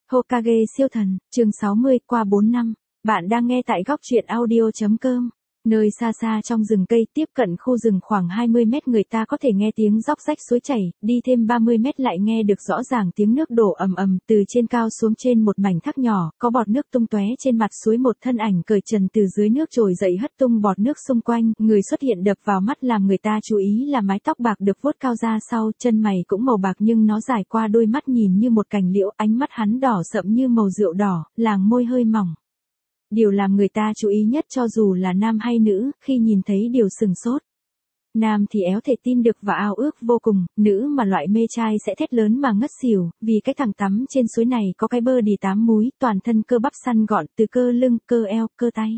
Hokage siêu thần, chương 60, qua 4 năm. Bạn đang nghe tại góc truyện audio.com. Nơi xa xa trong rừng cây, tiếp cận khu rừng khoảng 20 mét, người ta có thể nghe tiếng róc rách suối chảy, đi thêm 30 mét lại nghe được rõ ràng tiếng nước đổ ầm ầm từ trên cao xuống trên một mảnh thác nhỏ, có bọt nước tung tóe trên mặt suối, một thân ảnh cởi trần từ dưới nước trồi dậy hất tung bọt nước xung quanh, người xuất hiện đập vào mắt làm người ta chú ý là mái tóc bạc được vuốt cao ra sau, chân mày cũng màu bạc nhưng nó dài qua đôi mắt nhìn như một cành liễu, ánh mắt hắn đỏ sậm như màu rượu đỏ, làng môi hơi mỏng. Điều làm người ta chú ý nhất cho dù là nam hay nữ, khi nhìn thấy điều sừng sốt. Nam thì éo thể tin được và ao ước vô cùng, nữ mà loại mê trai sẽ thét lớn mà ngất xỉu, vì cái thằng tắm trên suối này có cái body 8 múi, toàn thân cơ bắp săn gọn từ cơ lưng, cơ eo, cơ tay.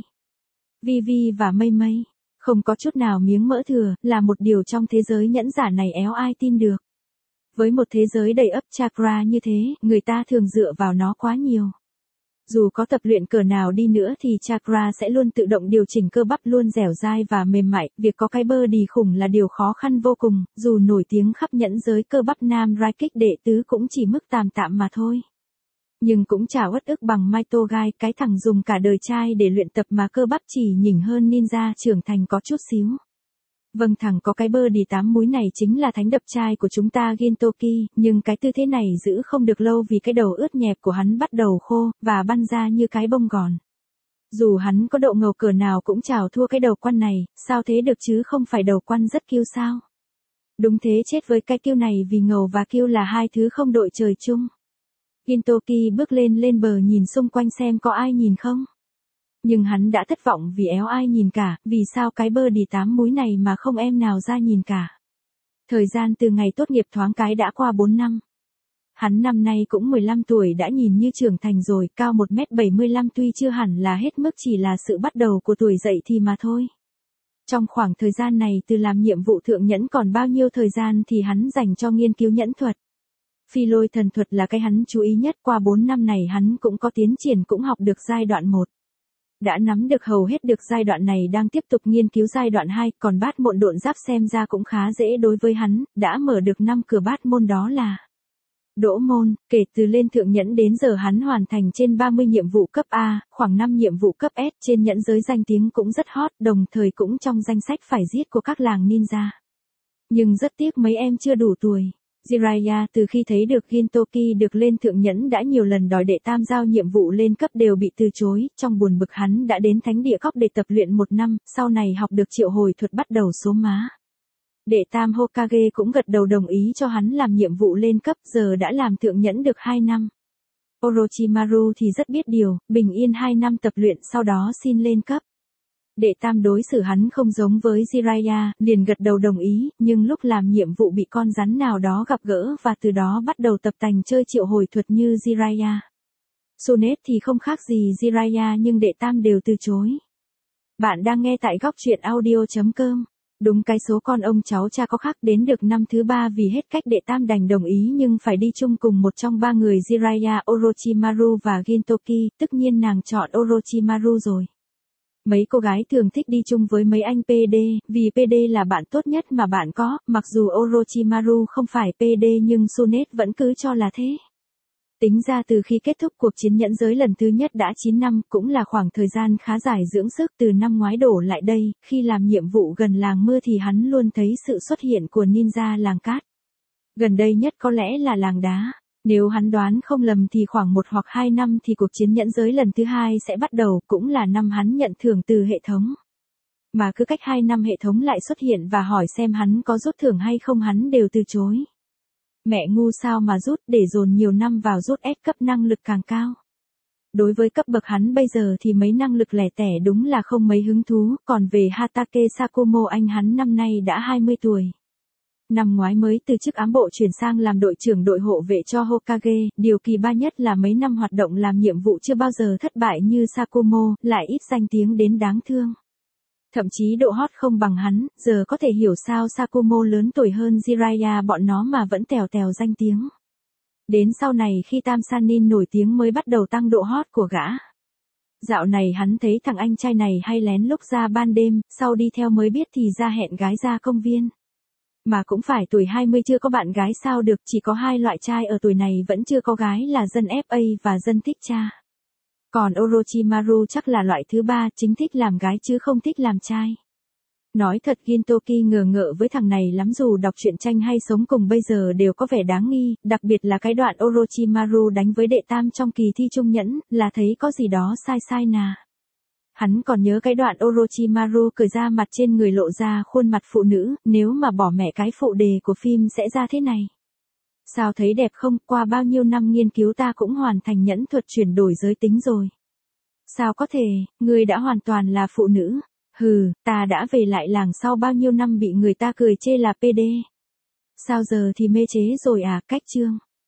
Vi Vi và Mây Mây, không có chút nào miếng mỡ thừa, là một điều trong thế giới nhẫn giả này éo ai tin được. Với một thế giới đầy ắp chakra như thế, người ta thường dựa vào nó quá nhiều. Dù có tập luyện cỡ nào đi nữa thì chakra sẽ luôn tự động điều chỉnh cơ bắp luôn dẻo dai và mềm mại, việc có cái body khủng là điều khó khăn vô cùng, dù nổi tiếng khắp nhẫn giới cơ bắp nam Raikik đệ tứ cũng chỉ mức tạm tạm mà thôi. Nhưng cũng chả uất ức bằng Maito Gai, cái thằng dùng cả đời trai để luyện tập mà cơ bắp chỉ nhỉnh hơn ninja trưởng thành có chút xíu. Vâng, thằng có cái body 8 múi này chính là thánh đập trai của chúng ta Gintoki, nhưng cái tư thế này giữ không được lâu vì cái đầu ướt nhẹp của hắn bắt đầu khô, và băn ra như cái bông gòn. Dù hắn có độ ngầu cỡ nào cũng chào thua cái đầu quan này, sao thế được chứ, không phải đầu quan rất kiêu sao? Đúng thế, chết với cái kiêu này, vì ngầu và kiêu là hai thứ không đội trời chung. Gintoki bước lên bờ nhìn xung quanh xem có ai nhìn không. Nhưng hắn đã thất vọng vì éo ai nhìn cả, vì sao cái body 8 múi này mà không em nào ra nhìn cả. Thời gian từ ngày tốt nghiệp thoáng cái đã qua 4 năm. Hắn năm nay cũng 15 tuổi đã nhìn như trưởng thành rồi, cao 1m75 tuy chưa hẳn là hết mức, chỉ là sự bắt đầu của tuổi dậy thì mà thôi. Trong khoảng thời gian này từ làm nhiệm vụ thượng nhẫn còn bao nhiêu thời gian thì hắn dành cho nghiên cứu nhẫn thuật. Phi lôi thần thuật là cái hắn chú ý nhất, qua 4 năm này hắn cũng có tiến triển, cũng học được giai đoạn 1. Đã nắm được hầu hết được giai đoạn này, đang tiếp tục nghiên cứu giai đoạn 2, còn bát môn độn giáp xem ra cũng khá dễ đối với hắn, đã mở được 5 cửa bát môn, đó là đỗ môn. Kể từ lên thượng nhẫn đến giờ hắn hoàn thành trên 30 nhiệm vụ cấp A, khoảng 5 nhiệm vụ cấp S, trên nhẫn giới danh tiếng cũng rất hot, đồng thời cũng trong danh sách phải giết của các làng ninja. Nhưng rất tiếc mấy em chưa đủ tuổi. Jiraiya từ khi thấy được Gintoki được lên thượng nhẫn đã nhiều lần đòi đệ tam giao nhiệm vụ lên cấp đều bị từ chối, trong buồn bực hắn đã đến thánh địa Cóc để tập luyện 1 năm, sau này học được triệu hồi thuật bắt đầu số má. Đệ tam Hokage cũng gật đầu đồng ý cho hắn làm nhiệm vụ lên cấp, giờ đã làm thượng nhẫn được 2 năm. Orochimaru thì rất biết điều, bình yên 2 năm tập luyện sau đó xin lên cấp. Đệ tam đối xử hắn không giống với Jiraiya, liền gật đầu đồng ý, nhưng lúc làm nhiệm vụ bị con rắn nào đó gặp gỡ và từ đó bắt đầu tập tành chơi triệu hồi thuật như Jiraiya. Sunet thì không khác gì Jiraiya nhưng đệ tam đều từ chối. Bạn đang nghe tại góc truyện audio.com. Đúng cái số con ông cháu cha có khác, đến được năm thứ 3 vì hết cách đệ tam đành đồng ý nhưng phải đi chung cùng một trong 3 người Jiraiya, Orochimaru và Gintoki, tất nhiên nàng chọn Orochimaru rồi. Mấy cô gái thường thích đi chung với mấy anh PD, vì PD là bạn tốt nhất mà bạn có, mặc dù Orochimaru không phải PD nhưng Sunet vẫn cứ cho là thế. Tính ra từ khi kết thúc cuộc chiến nhẫn giới lần thứ nhất đã 9 năm, cũng là khoảng thời gian khá dài dưỡng sức, từ năm ngoái đổ lại đây, khi làm nhiệm vụ gần làng mưa thì hắn luôn thấy sự xuất hiện của ninja làng cát. Gần đây nhất có lẽ là làng đá. Nếu hắn đoán không lầm thì khoảng 1 hoặc 2 năm thì cuộc chiến nhẫn giới lần thứ 2 sẽ bắt đầu, cũng là năm hắn nhận thưởng từ hệ thống. Mà cứ cách 2 năm hệ thống lại xuất hiện và hỏi xem hắn có rút thưởng hay không, hắn đều từ chối. Mẹ ngu sao mà rút, để dồn nhiều năm vào rút S cấp năng lực càng cao. Đối với cấp bậc hắn bây giờ thì mấy năng lực lẻ tẻ đúng là không mấy hứng thú, còn về Hatake Sakumo anh hắn năm nay đã 20 tuổi. Năm ngoái mới từ chức ám bộ chuyển sang làm đội trưởng đội hộ vệ cho Hokage, điều kỳ ba nhất là mấy năm hoạt động làm nhiệm vụ chưa bao giờ thất bại như Sakumo, lại ít danh tiếng đến đáng thương. Thậm chí độ hot không bằng hắn, giờ có thể hiểu sao Sakumo lớn tuổi hơn Jiraiya bọn nó mà vẫn tèo tèo danh tiếng. Đến sau này khi Tam Sanin nổi tiếng mới bắt đầu tăng độ hot của gã. Dạo này hắn thấy thằng anh trai này hay lén lúc ra ban đêm, sau đi theo mới biết thì ra hẹn gái ra công viên. Mà cũng phải tuổi 20 chưa có bạn gái sao được, chỉ có hai loại trai ở tuổi này vẫn chưa có gái là dân FA và dân thích cha. Còn Orochimaru chắc là loại thứ ba, chính thích làm gái chứ không thích làm trai. Nói thật Gintoki ngờ ngợ với thằng này lắm, dù đọc truyện tranh hay sống cùng bây giờ đều có vẻ đáng nghi, đặc biệt là cái đoạn Orochimaru đánh với đệ tam trong kỳ thi trung nhẫn, là thấy có gì đó sai sai nà. Hắn còn nhớ cái đoạn Orochimaru cởi ra mặt trên người lộ ra khuôn mặt phụ nữ, nếu mà bỏ mẹ cái phụ đề của phim sẽ ra thế này. Sao thấy đẹp không, qua bao nhiêu năm nghiên cứu ta cũng hoàn thành nhẫn thuật chuyển đổi giới tính rồi. Sao có thể, ngươi đã hoàn toàn là phụ nữ. Hừ, ta đã về lại làng sau bao nhiêu năm bị người ta cười chê là PD. Sao giờ thì mê chế rồi à, cách chương.